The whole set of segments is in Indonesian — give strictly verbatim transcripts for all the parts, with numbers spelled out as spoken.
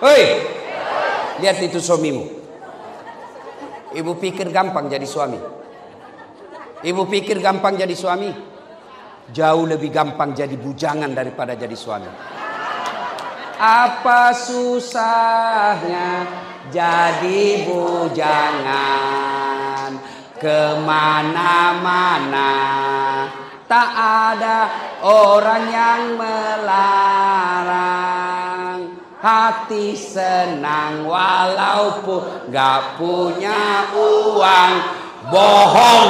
Hei, lihat itu suamimu. Ibu pikir gampang jadi suami? Ibu pikir gampang jadi suami? Jauh lebih gampang jadi bujangan daripada jadi suami. Apa susahnya jadi bujangan, kemana-mana tak ada orang yang melarang. Hati senang walaupun gak punya uang. Bohong.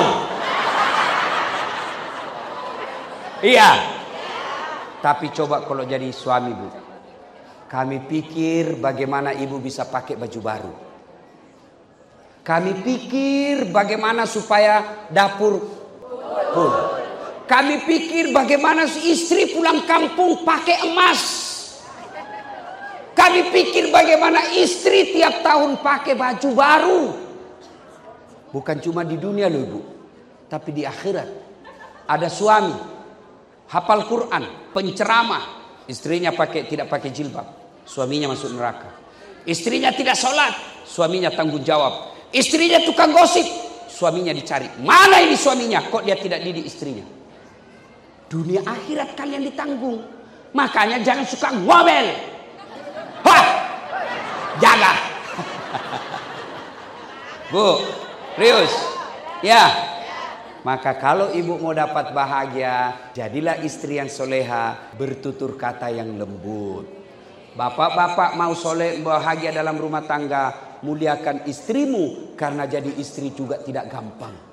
Iya. Tapi coba kalau jadi suami, Bu. Kami pikir bagaimana ibu bisa pakai baju baru. Kami pikir bagaimana supaya dapur full. Kami pikir bagaimana istri pulang kampung pakai emas. Kami pikir bagaimana istri tiap tahun pakai baju baru. Bukan cuma di dunia loh, Ibu, tapi di akhirat. Ada suami hafal Quran, penceramah, istrinya pakai tidak pakai jilbab, suaminya masuk neraka. Istrinya tidak sholat, suaminya tanggung jawab. Istrinya tukang gosip, suaminya dicari. Mana ini suaminya? Kok dia tidak didik istrinya? Dunia akhirat kalian ditanggung. Makanya jangan suka ngomel. Hah, jaga. Bu, Rius, ya. Maka kalau ibu mau dapat bahagia, jadilah istri yang soleha, bertutur kata yang lembut. Bapak-bapak mau soleh bahagia dalam rumah tangga, muliakan istrimu, karena jadi istri juga tidak gampang.